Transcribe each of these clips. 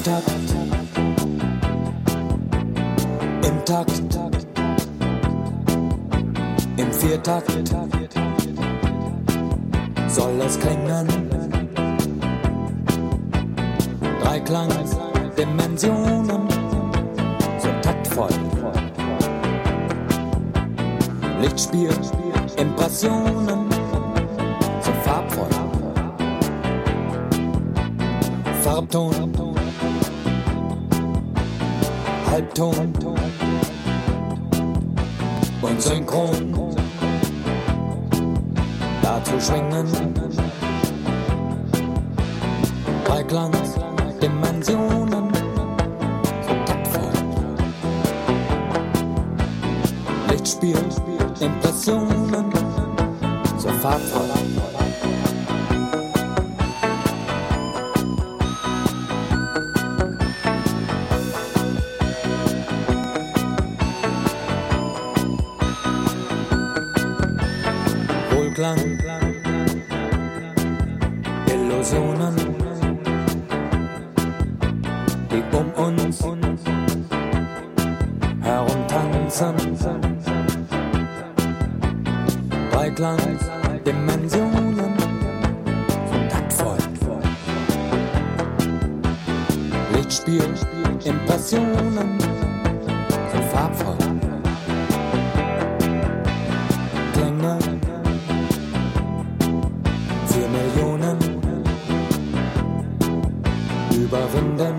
Takt, im Takt, im Viertakt soll es klingen. Dreiklangdimensionen, so taktvoll. Lichtspiel, Impressionen, so farbvoll. Farbton, Halbton und Synchron. Dazu schwingen Dreiklang-Dimensionen, so taktvoll. Lichtspiel, Impressionen, so farbvoll. Wohlklang, Illusionen, die um uns herumtanzen. Dreiklang-Dimensionen, so taktvoll. Lichtspiel, Impressionen, so farbvoll. Klänge, 4 Millionen, überwinden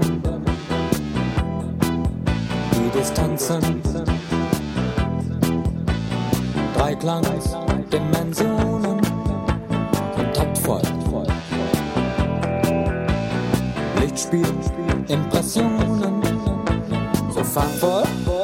die Distanzen. Dreiklang-Dimensionen, so taktvoll. Lichtspiel, Impressionen, so farbvoll.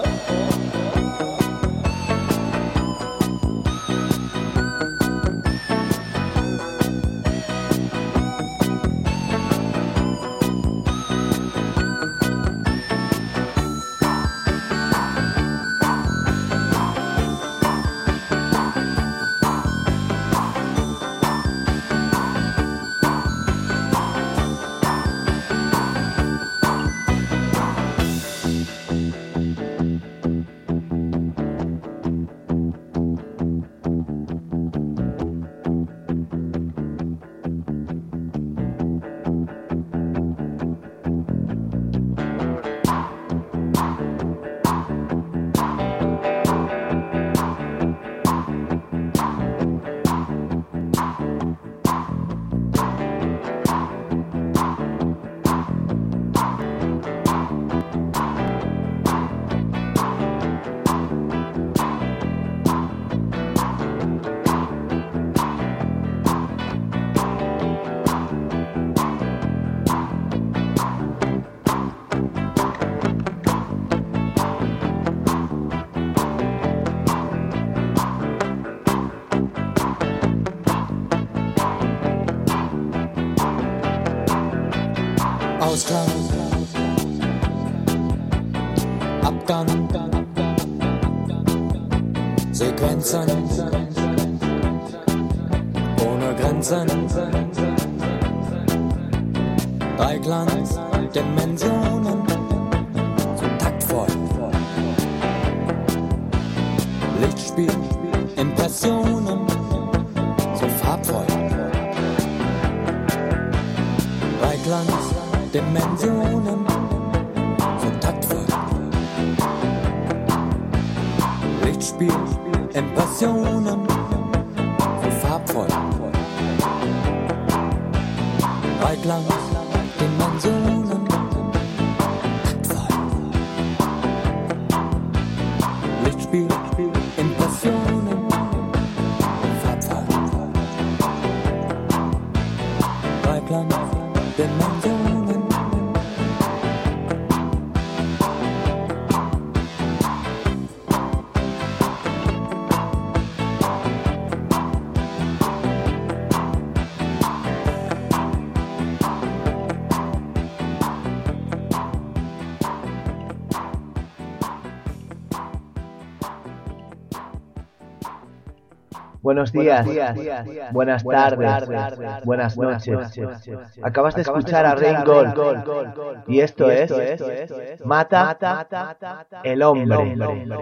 Ausklang, Abgang, Sequenzen, ohne Grenzen. Dreiklang-Dimensionen, so taktvoll. Lichtspiel, Impressionen, so farbvoll. Dreiklang-Dimensionen, so taktvoll. Lichtspiel, Impressionen, so farbvoll. Dreiklang-Dimensionen, taktvoll. Lichtspiel, Impressionen, farbvoll. Dreiklang-Dimensionen. Buenos días, buenas tardes, buenas noches. Acabas de escuchar a Rain Gold y esto es Mata el hombre.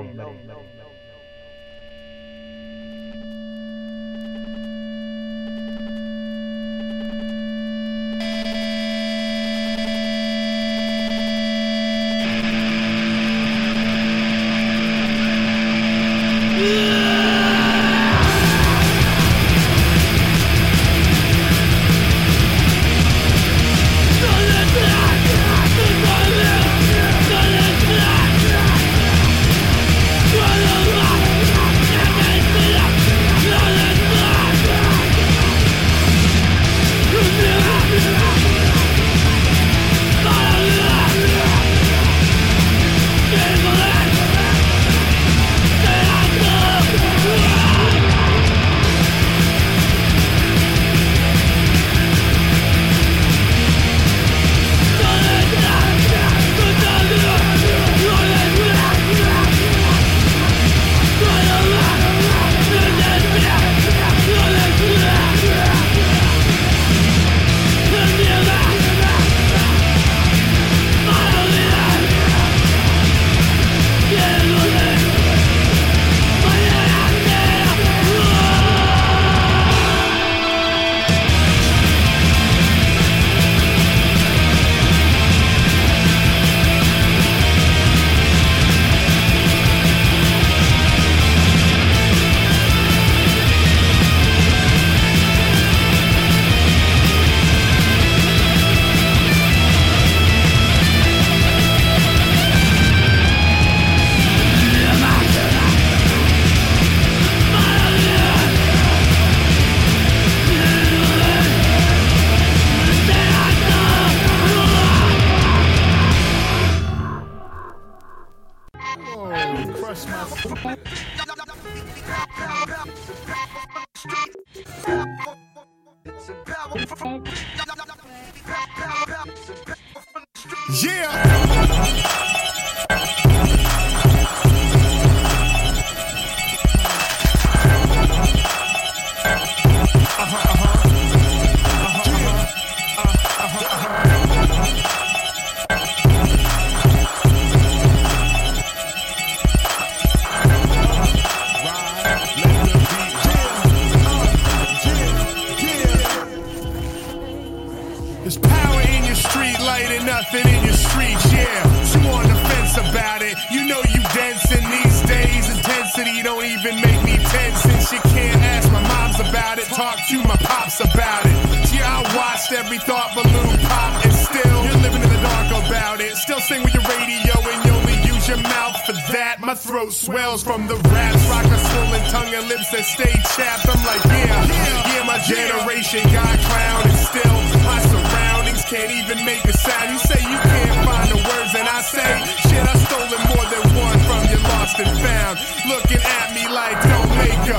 Swells from the raps, rock a swollen tongue and lips that stay chapped. I'm like, yeah, my generation got clown, and still my surroundings can't even make a sound. You say you can't find the words, and I say, shit, I stolen more than one from your lost and found. Looking at me like, don't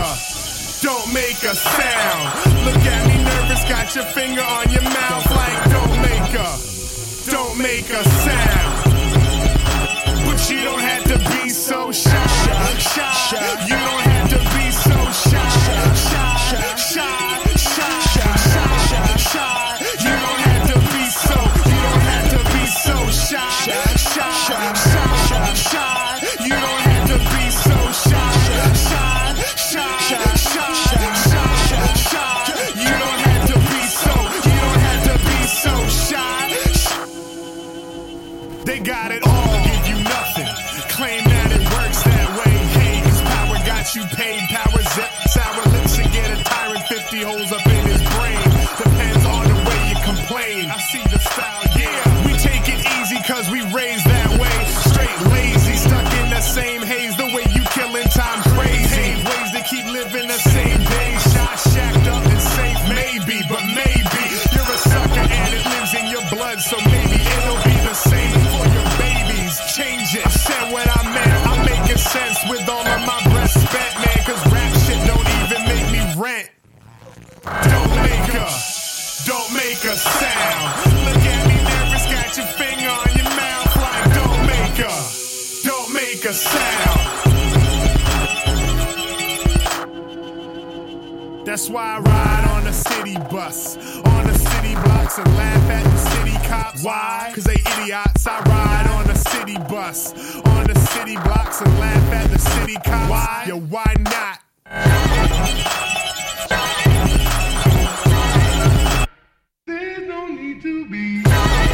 make a sound. Look at me nervous, got your finger on your mouth like, don't make a sound. But you don't have to be so shy. You don't have to be so shy. You don't have to be so. You don't have to be so shy. You don't have to be so shy. You don't have to be so. You don't have to be so shy. They got it all. Claim that it works that way. Hey, cause power got you paid. Power zip, sour lips and get a tyrant 50 holes up in his brain. Depends on the way you complain. I see the style, yeah. We take it easy cause we raised that way. Straight lazy, stuck in the same haze. The way you killing time crazy. Ways to keep living the same day. Shot, shacked up and safe, maybe. But maybe you're a sucker and it lives in your blood. So maybe it'll be the same for your babies. Change it. I said what I meant. I'm making sense with all of my breath spent, man. Cause rap shit don't even make me rent. Don't make a sound. Look at me nervous, got your finger on your mouth like don't make a sound. That's why I ride on a city bus, on the city blocks and laugh at the city cops. Why? Cause they idiots. I ride on a city bus, on the city blocks and laugh at the city cops. Why? Yeah, why not? There's no need to be.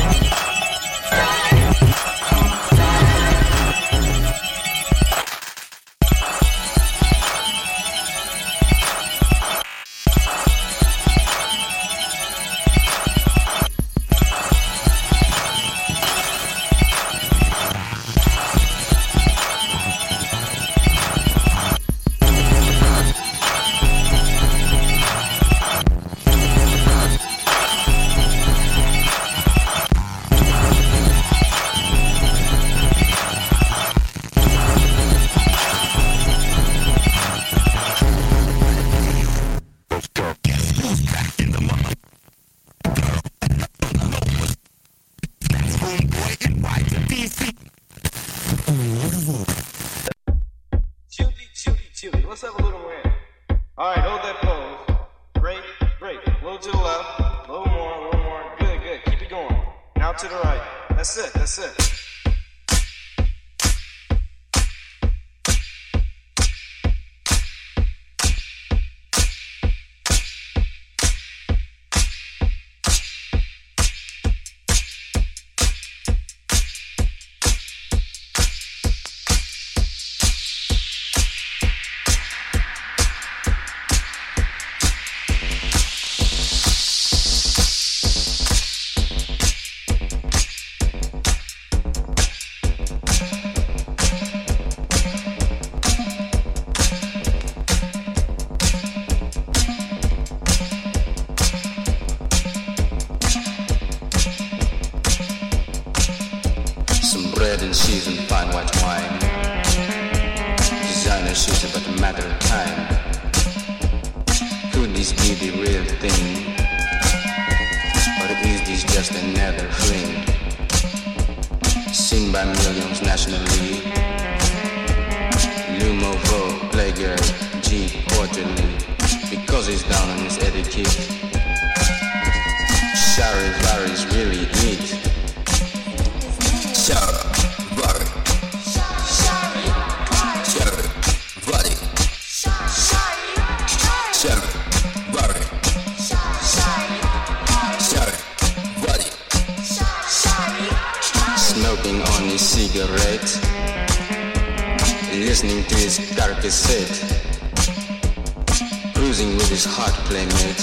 Let's have a little win. All right, hold that pose. Break, break. A little to the left. A little more. Good, good. Keep it going. Now to the right. That's it, that's it. Bread and cheese and fine white wine. Designer shoes are but a matter of time. Could this be the real thing? Or is this just another fling? Seen by millions nationally. Lumo, Vogue, Playgirl, G, quarterly. Because he's down on his etiquette. Shari Varies really eat. Shara, Vari. Shari, Vari. Shari, Vari. Shari, Vari. Smoking on his cigarette, listening to his car cassette, cruising with his hot playmate,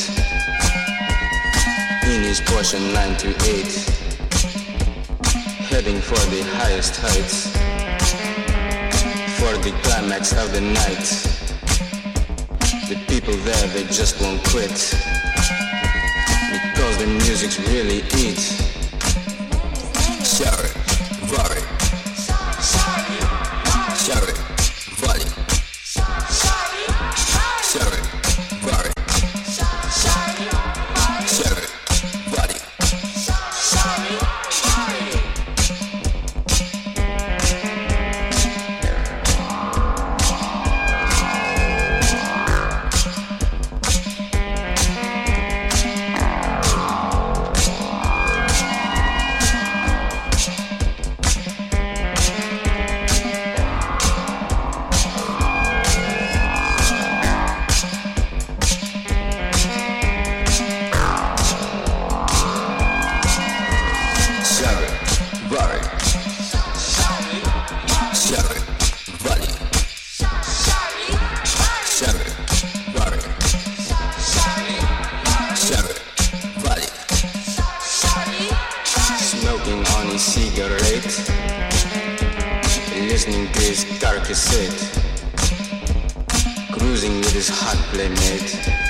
in his Porsche 928. Heading for the highest heights, for the climax of the night. The people there, they just won't quit, because the music's really it. Shari, Vari. Shari, Vari. Shari, Vari. Shari, Vari. Listening to his car cassette, cruising with his hot playmate,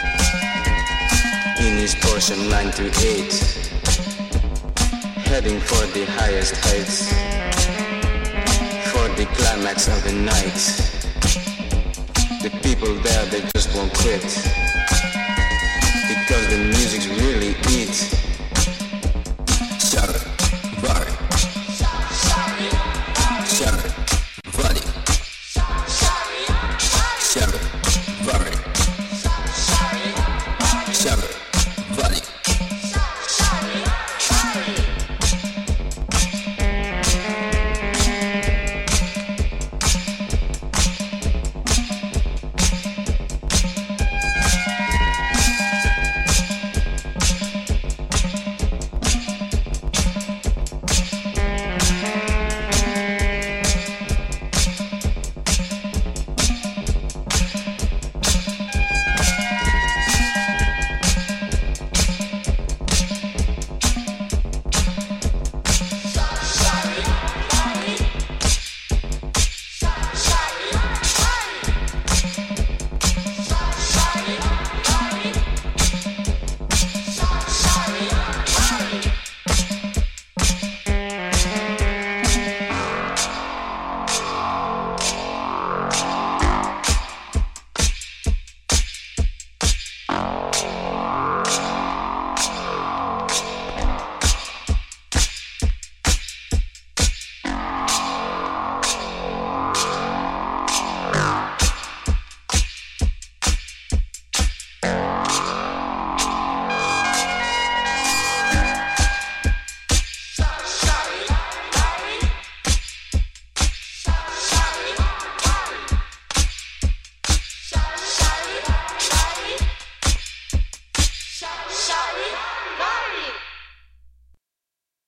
in his Porsche 928, heading for the highest heights, for the climax of the night. The people there, they just won't quit, because the music's really it. Shari, Vari. Shari, Vari. Shari, Vari.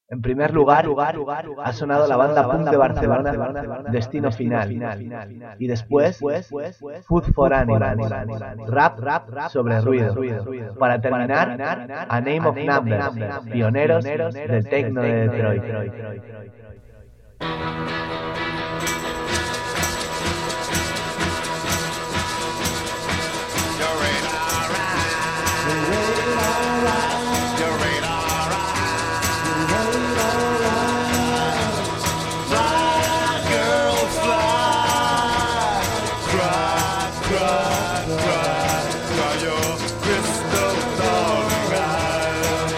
En primer lugar, ha sonado la banda punk de Barcelona, Destino Final. Y después, Food for Animals, rap sobre ruido. Para terminar, A Name of Numbers, pioneros del techno de Detroit.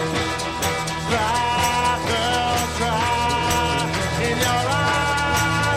In your eyes.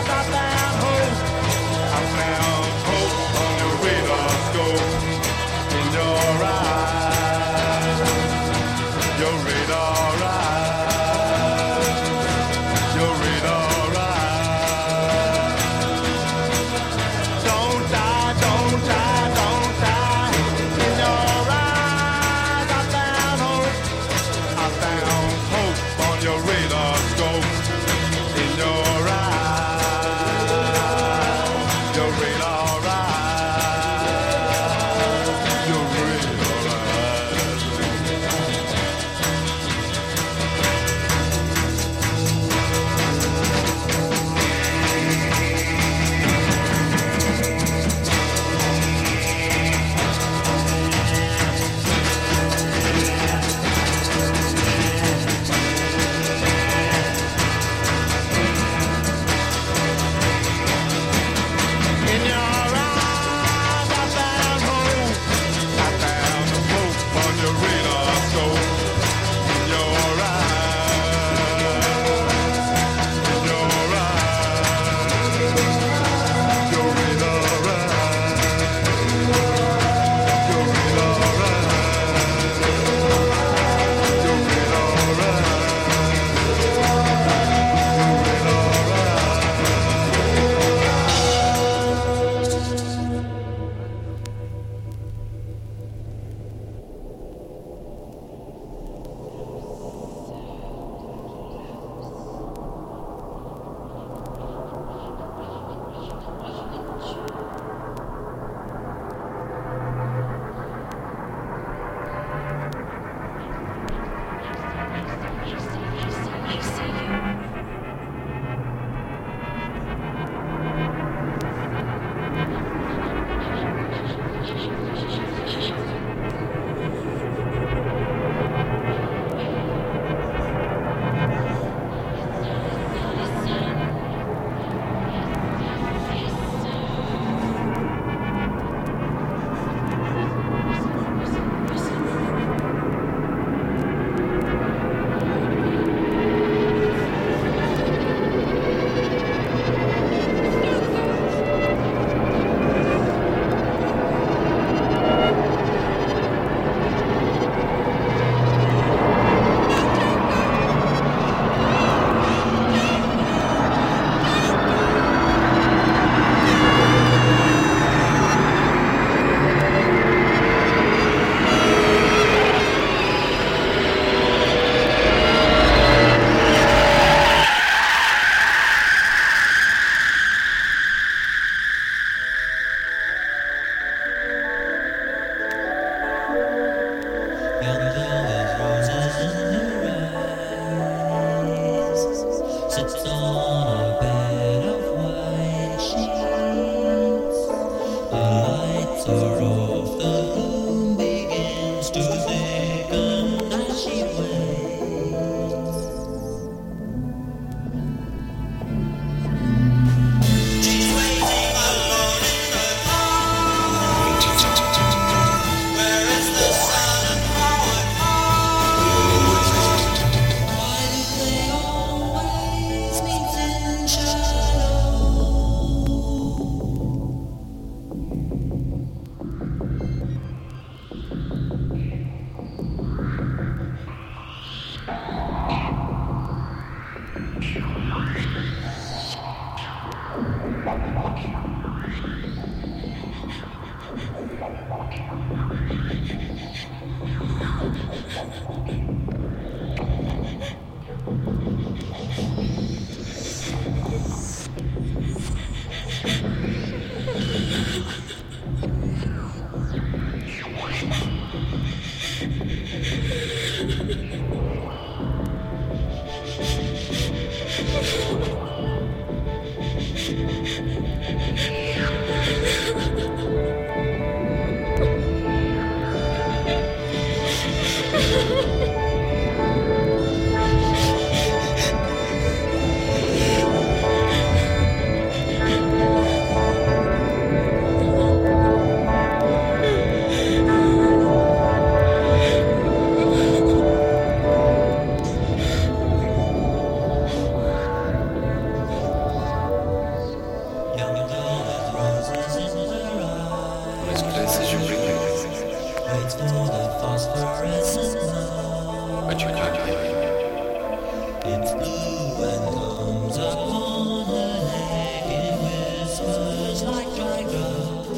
but you can't hear it. It's blue and comes upon her neck. It whispers like dry grass.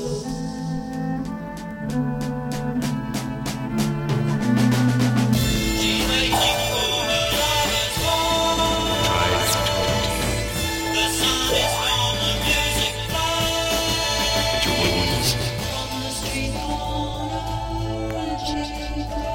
She's waiting for her lover's call. Tries to talk to you, The sound is from the music playing but you wouldn't listen. on the street corner. And she cries.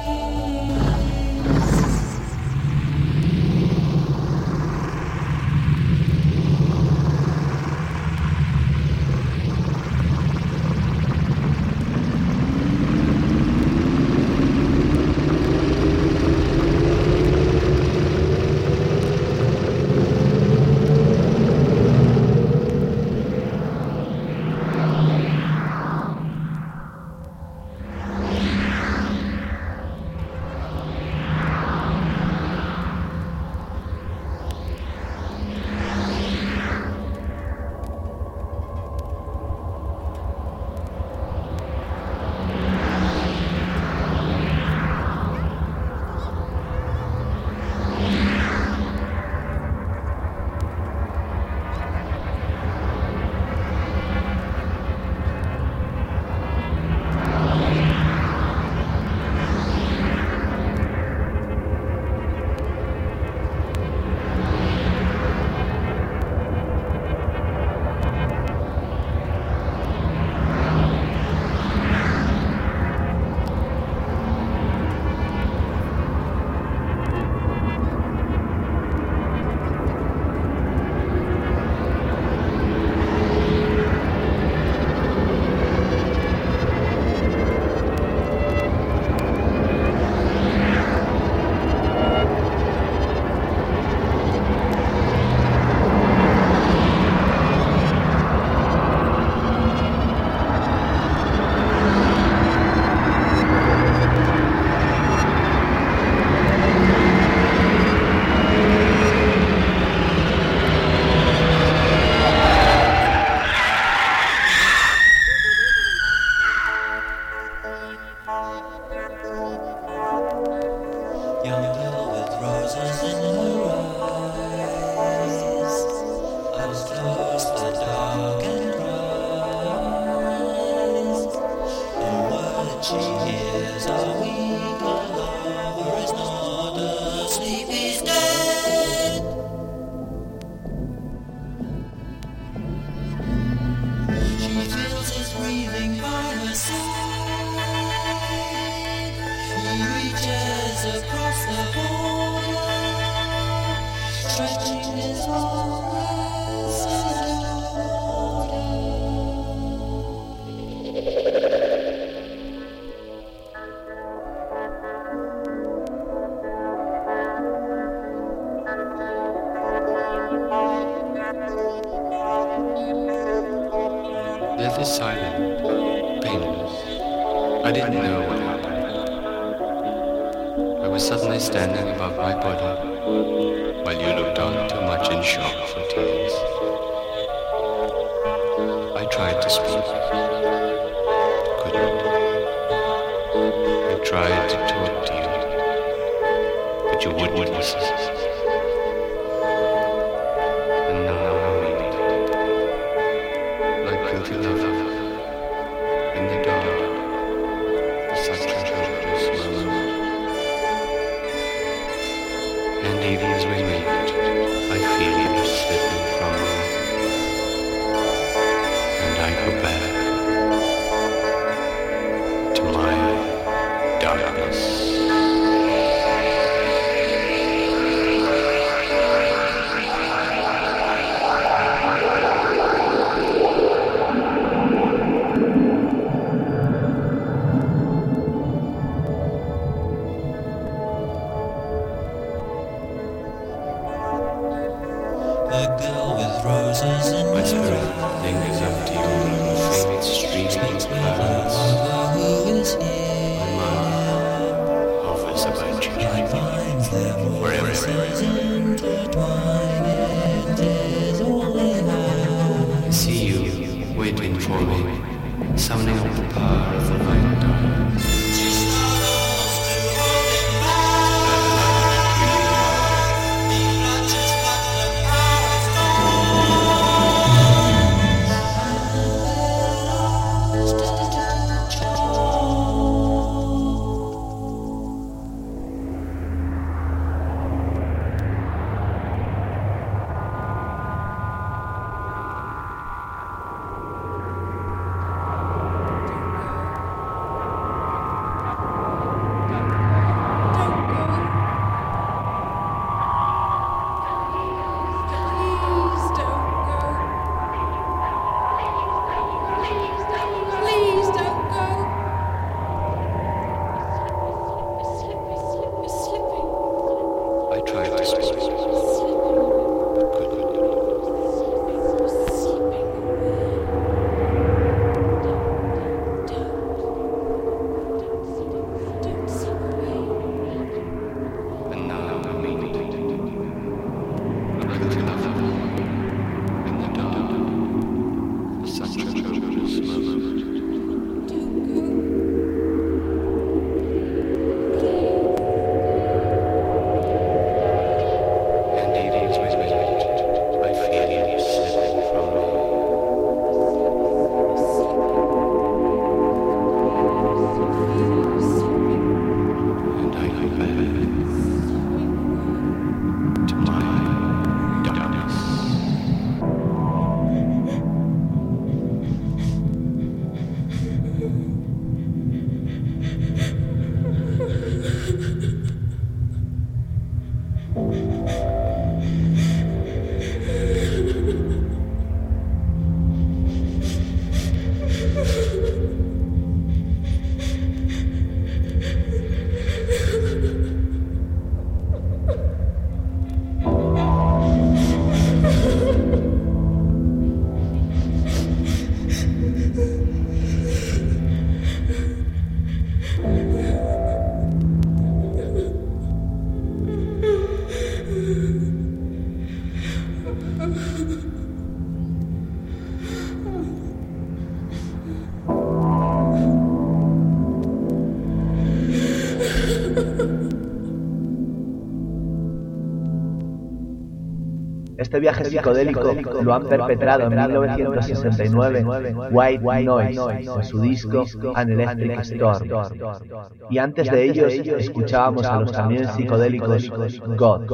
Young girl with roses in her eyes, eyes closed and dark and bright. The words she hears are weak, her lover is not asleep, he's dead. She feels his breathing by her side. He reaches across the border, stretching his arms toward her. Death is silent, painless. I didn't know what happened. I was suddenly standing above my body, while you looked on too much in shock for tears. I tried to speak, couldn't. I tried to talk to you, but you wouldn't listen. And now I wait, like guilty lover, in the dark, for such a helpless moment. And even as we meet, I feel you slipping from me, and I go back to my darkness. The girl with roses in My her spirit lingers up to you like a faint stream of clouds. lover who is here. My mind hovers about you, Finds their wherever voices intertwine. It is all they have. I see you waiting for me, summoning up the power of the light dark. She struggles to hold him back. Este viaje psicodélico lo han perpetrado en 1969 White Noise en su disco An Electric Storm. Y antes de ellos escuchábamos a los también psicodélicos God.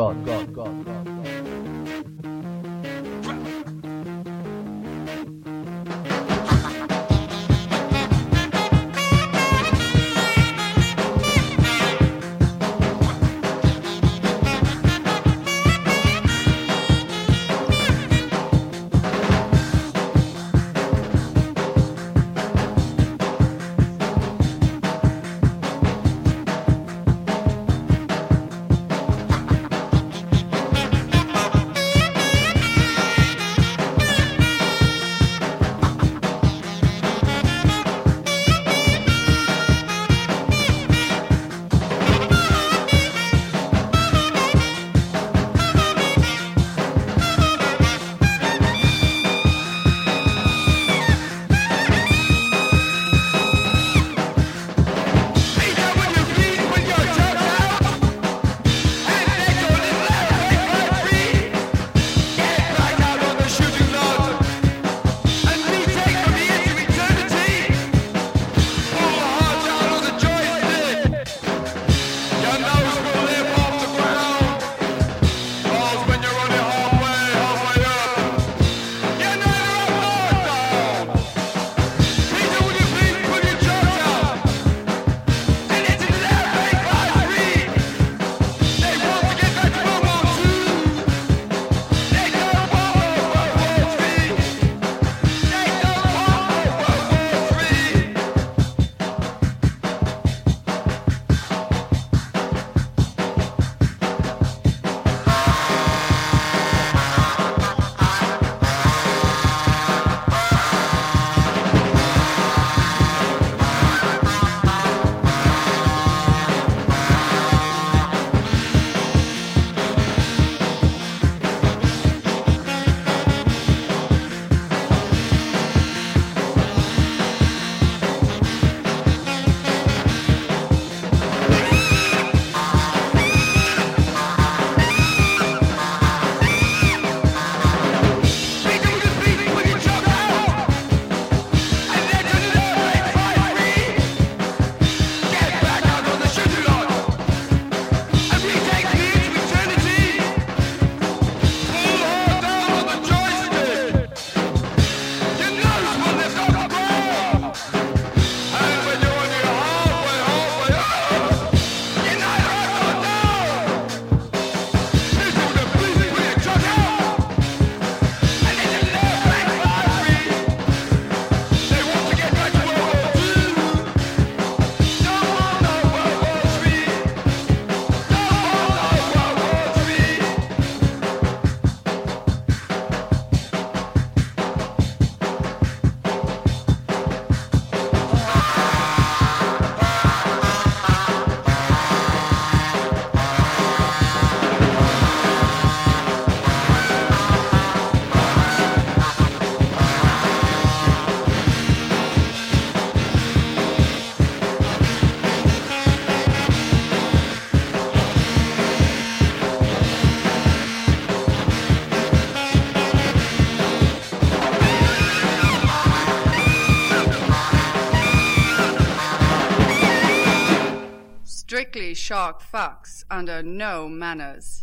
shark fucks under no manners.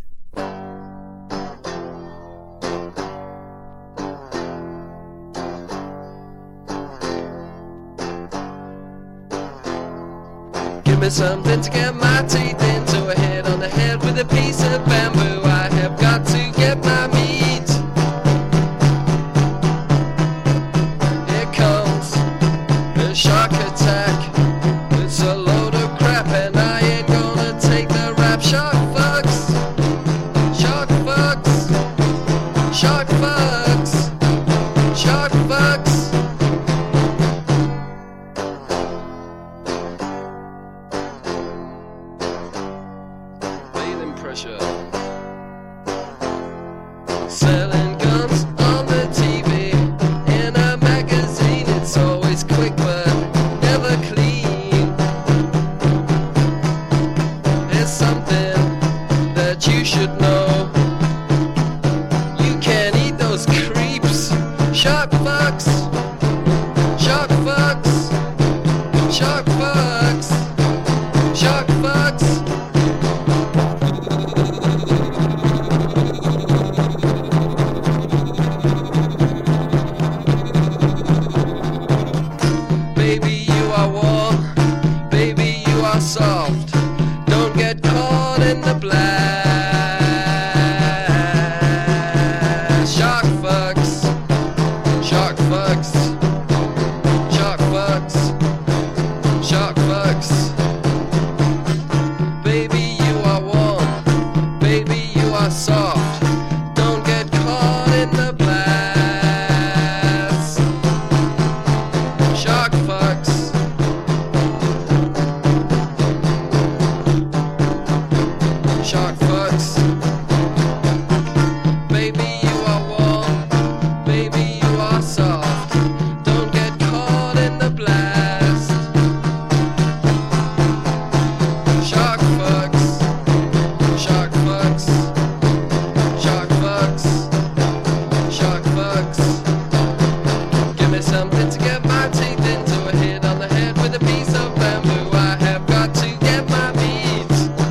Give me something to get my teeth into, a hit on the head with a piece of bamboo. I have got to get my meat. Here comes the shark attack. It's a load of crap and I ain't gonna take the rap. Shark fucks, shark fucks, shark fucks, shark fucks. Selling guns on the TV, in a magazine, it's always quick but never clean. There's something that you should know. You can't eat those creeps. Shark fucks, shark fucks, shark fucks, shark fucks. Soft, don't get caught in the blast. Shark fucks, shark fucks, shark fucks, shark fucks. Baby, you are warm, baby, you are soft, don't get caught in the blast. Shark fucks. Shark fucks. Baby, you are warm. Baby, you are soft. Don't get caught in the blast. Shark fucks. Shark fucks. Shark fucks. Shark fucks. Give me something to get my teeth into, a hit on the head with a piece of bamboo. I have got to get my meat.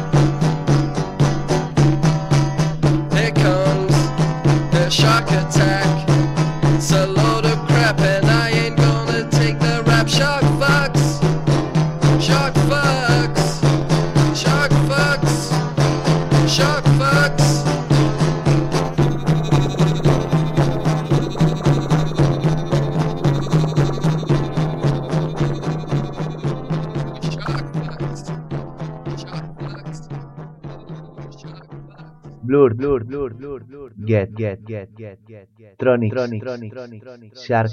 Shark attack. It's a load of crap and I ain't gonna take the rap. Shark fucks, shark fucks, shark fucks, shark fucks. Blur, get, Tronic, Shark,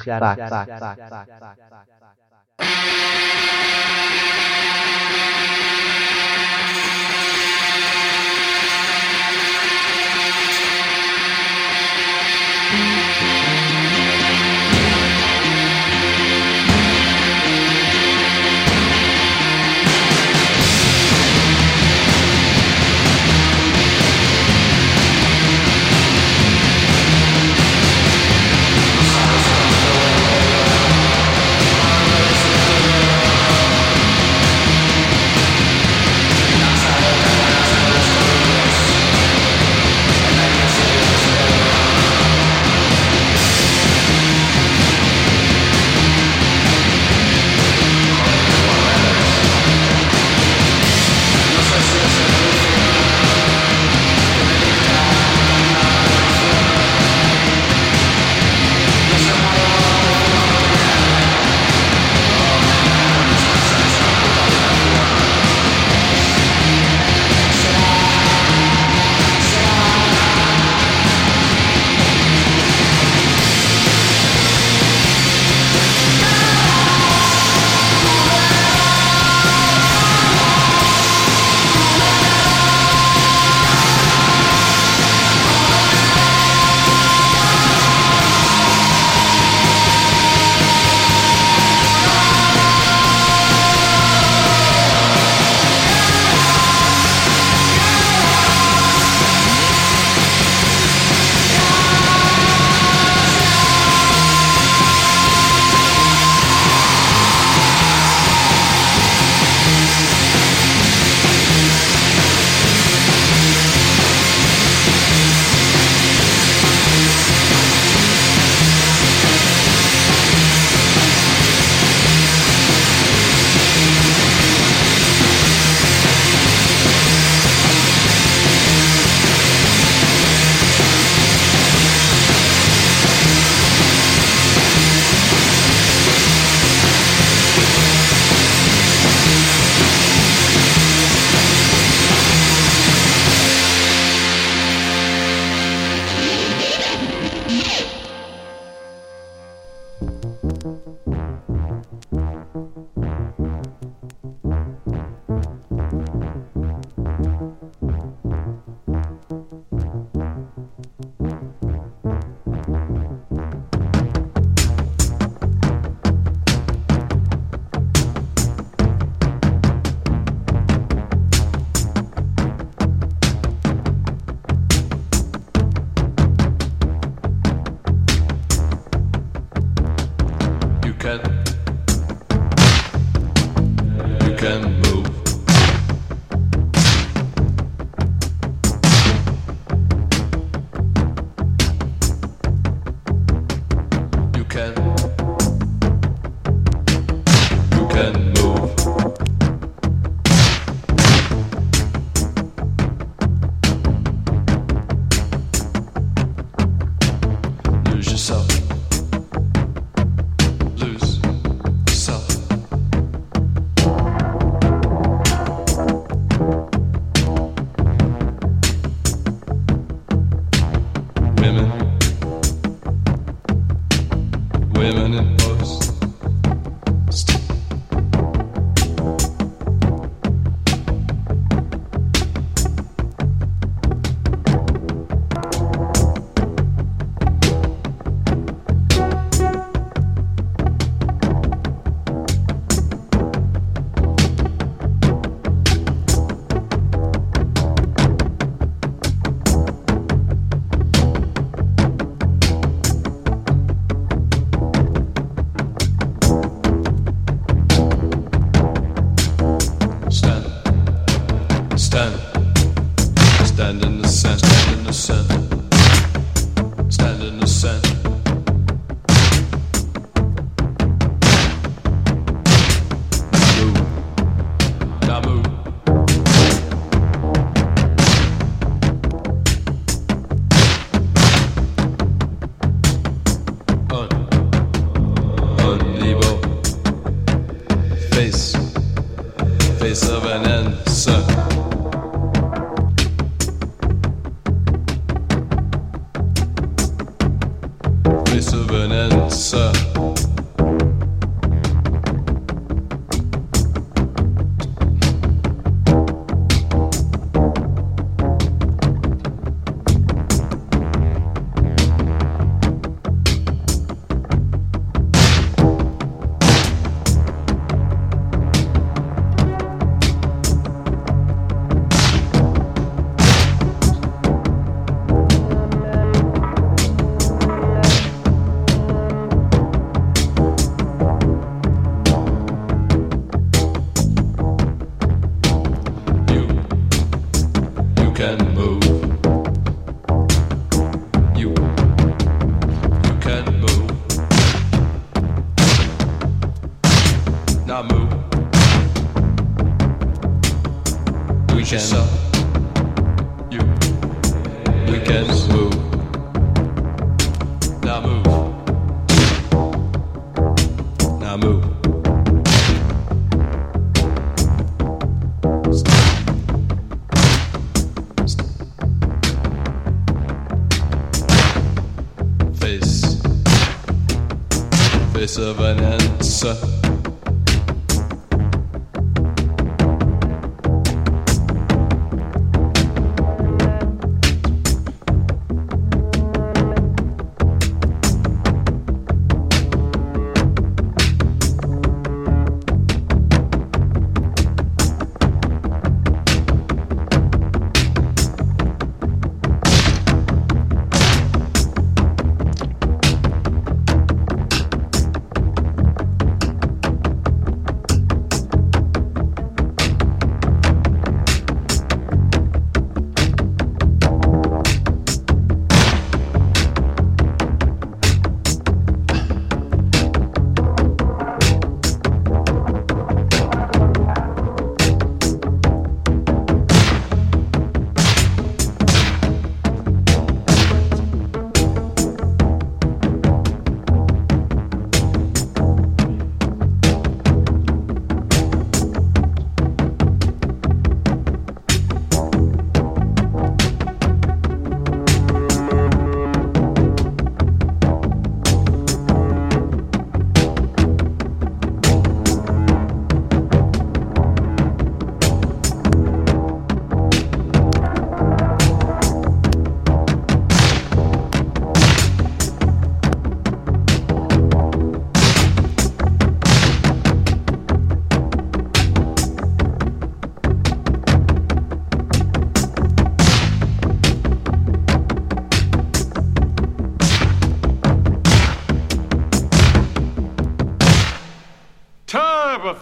Of an answer.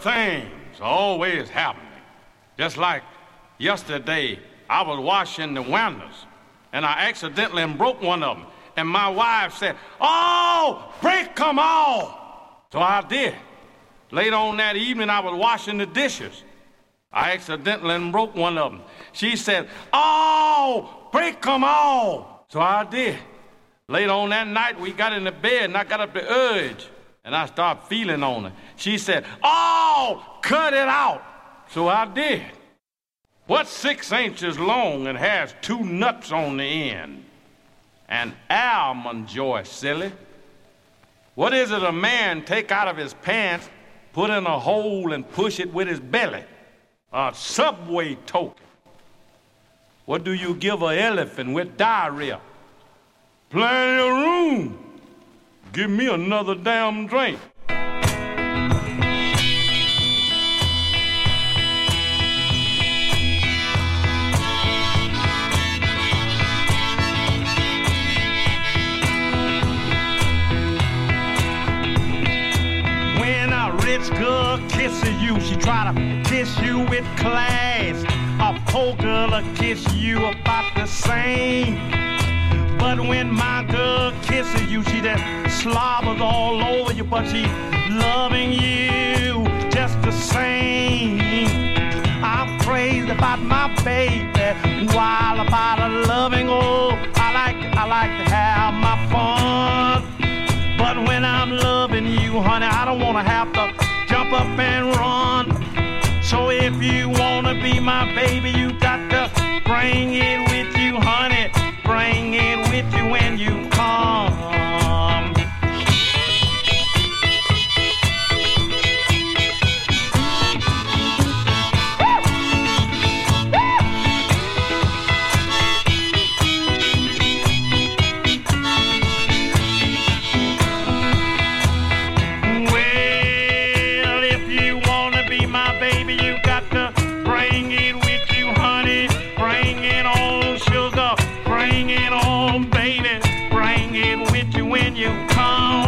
things are always happening. Just like yesterday, I was washing the windows, and I accidentally broke one of them. And my wife said, "Oh, break them all." So I did. Later on that evening, I was washing the dishes. I accidentally broke one of them. She said, "Oh, break them all." So I did. Later on that night, we got in the bed, and I got up the urge, and I started feeling on her. She said, "Oh, cut it out." So I did. What's 6 inches long and has 2 nuts on the end? An almond joy, silly. What is it a man take out of his pants, put in a hole and push it with his belly? A Subway token. What do you give an elephant with diarrhea? Plenty of room. Give me another damn drink. When a rich girl kisses you, she try to kiss you with class. A poor girl will kiss you about the same. But when my girl kisses you, she just slobbers all over you, but she loving you just the same. I'm crazy about my baby, wild about her loving. Oh, I like to have my fun. But when I'm loving you, honey, I don't wanna have to jump up and run. So if you wanna be my baby, you got to bring it with you, honey. Bring it with you when you come. Well, if you wanna be my baby, you got to bring it with you, honey. Bring it on, sugar. Bring it on, baby. Bring it with you when you come.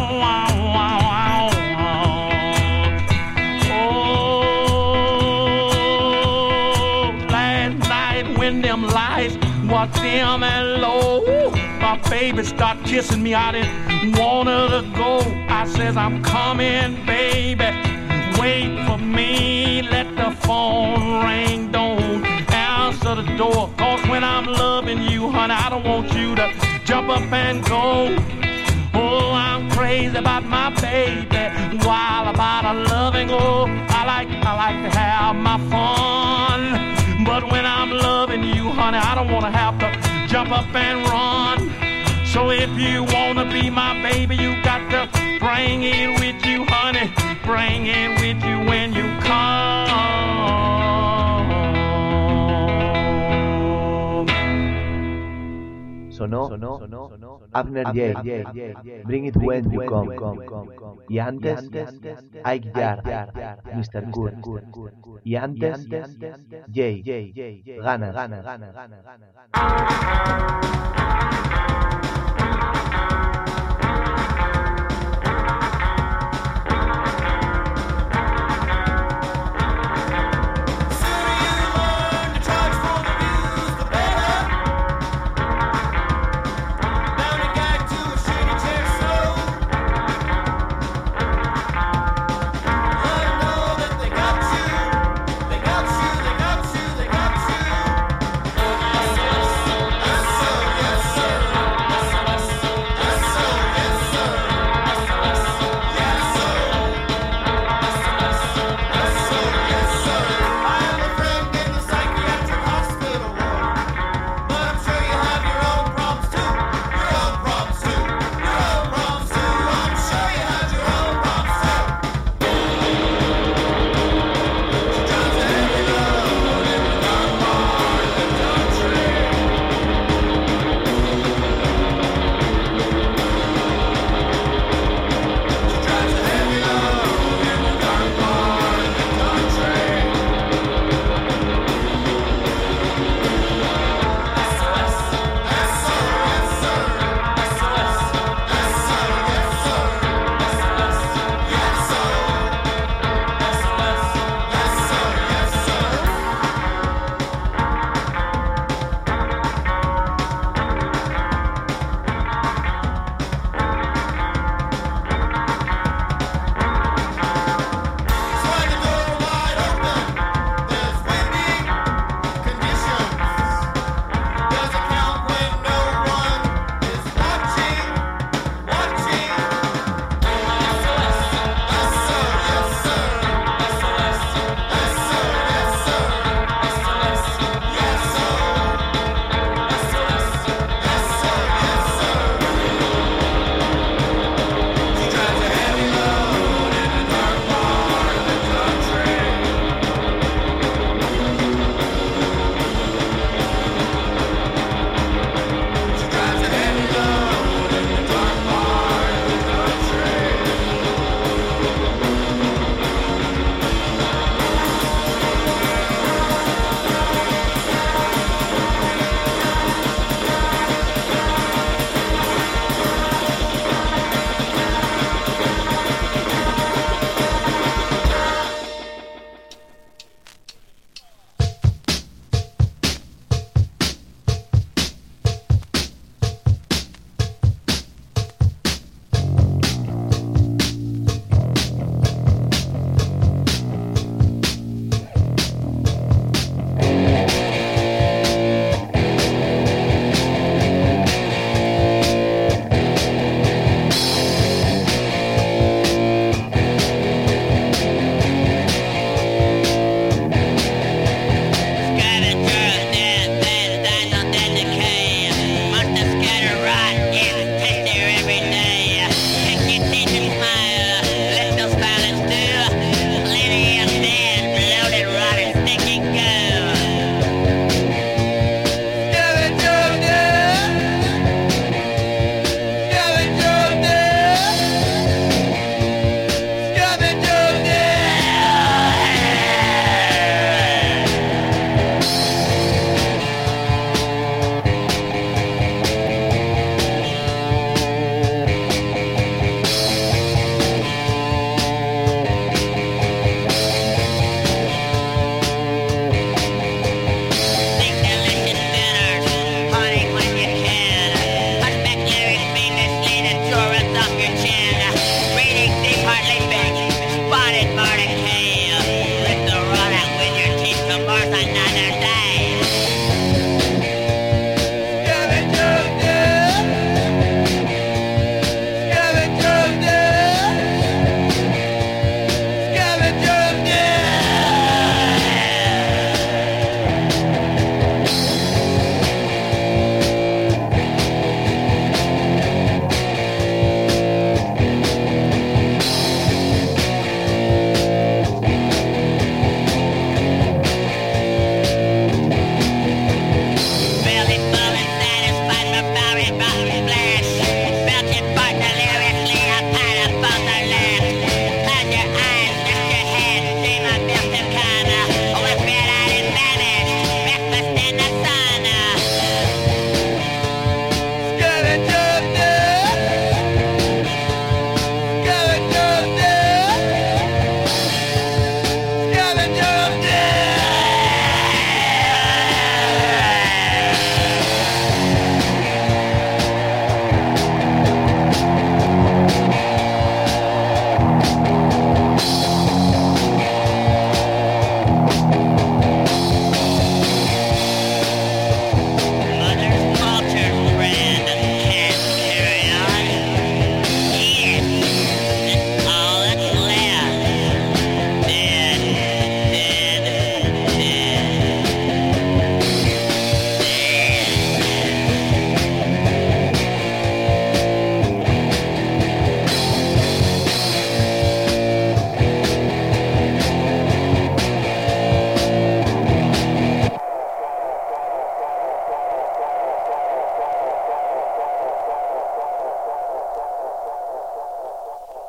Oh, last night when them lights was dim and low, my baby started kissing me. I didn't want her to go. I says, "I'm coming, baby. Wait for me. Let the phone ring. Don't answer the door. Cause when I'm loving you, honey, I don't want you to jump up and go. Oh, I'm crazy about my baby, wild about her loving. Oh, I like to have my fun. But when I'm loving you, honey, I don't want to have to jump up and run. So if you want to be my baby, you got to bring it with you, honey. Bring it with you when you come. Sonó Abner Jay, Bring It When You Come. Y antes, Ike Yard, Mr. Kurt. Y antes, Jay, Ganas.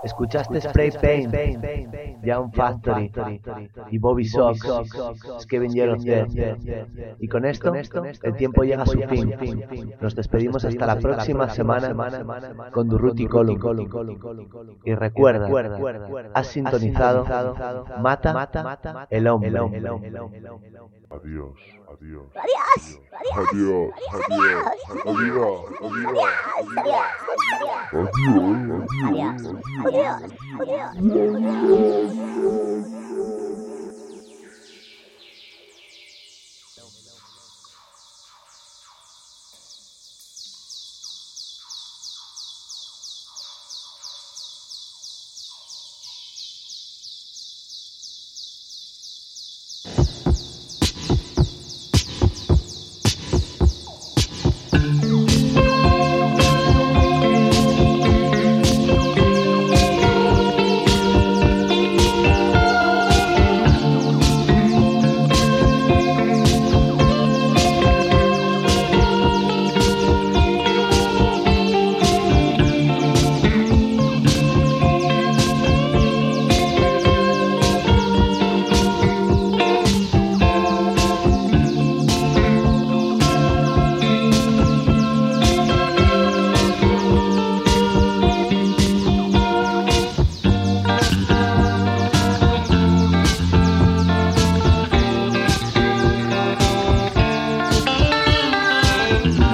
Escuchaste Spray Paint, Young Factory y Bobby Sox, Kevin Yellow Death. Y con esto, el tiempo llega a su fin. Nos despedimos hasta la próxima semana con Durruti Column. Y recuerda, has sintonizado Mata el Hombre. Adiós, adiós. Adiós. Adiós, adiós, adiós, Adiós.